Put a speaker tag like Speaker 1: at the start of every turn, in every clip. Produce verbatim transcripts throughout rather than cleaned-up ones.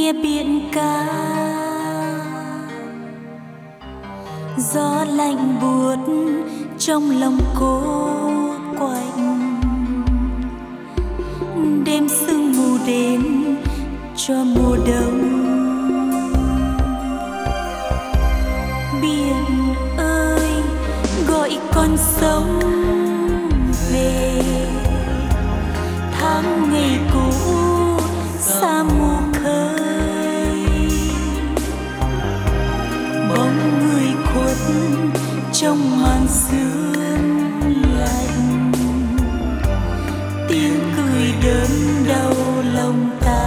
Speaker 1: nghe biển ca, gió lạnh buốt trong lòng cô quạnh. Đêm sương mù đến cho mùa đông. Biển ơi gọi con sông về, tháng ngày cũ xa mù khơi. Bóng người khuất trong màn sương lạnh, tiếng cười đớn đau lòng ta.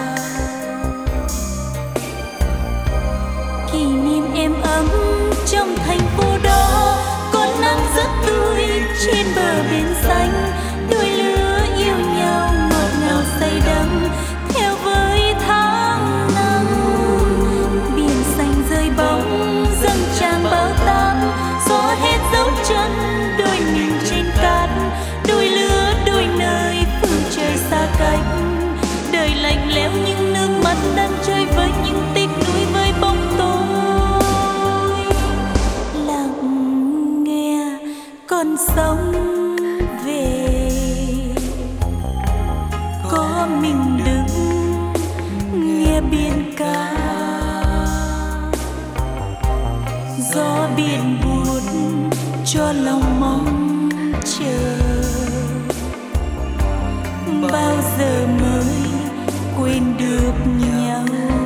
Speaker 1: Kỷ niệm êm ấm trong thành phố đó, con nắng rất tươi trên bờ biển xanh. Đôi lứa yêu nhau ngọt ngào say đắm theo với tháng năm. Biển xanh rơi bóng dâng tràn bao táp, gió hết dấu chân đôi mình trên cát. Đôi lứa đôi nơi phương trời xa cách, đời lạnh lẽo nhưng nước mắt đang chơi với những tiếc nuối với bóng tối. Lặng nghe con sông về, có mình đứng nghe biển ca. Gió biển buốt cho lòng mong chờ, bao giờ mới quên được nhau.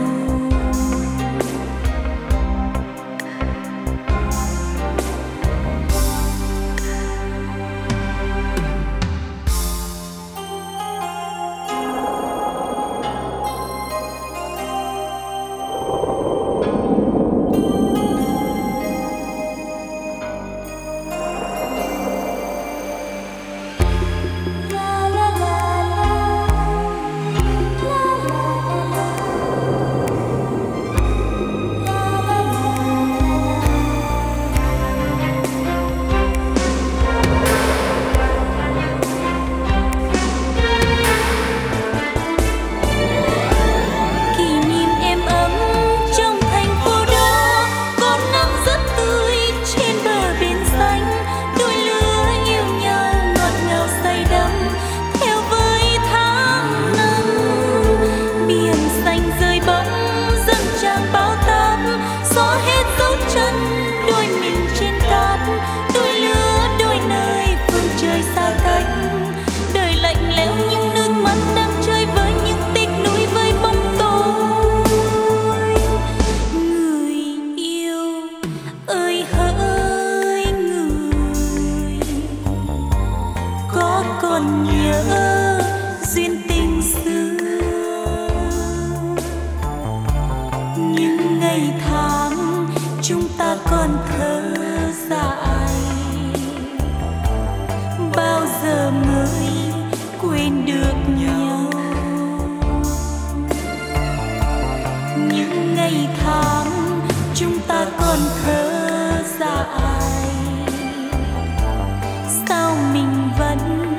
Speaker 1: Còn nhớ duyên tình xưa, những ngày tháng chúng ta còn thơ dại. Bao giờ mới quên được nhau, những ngày tháng chúng ta còn thơ dại. Sao mình vẫn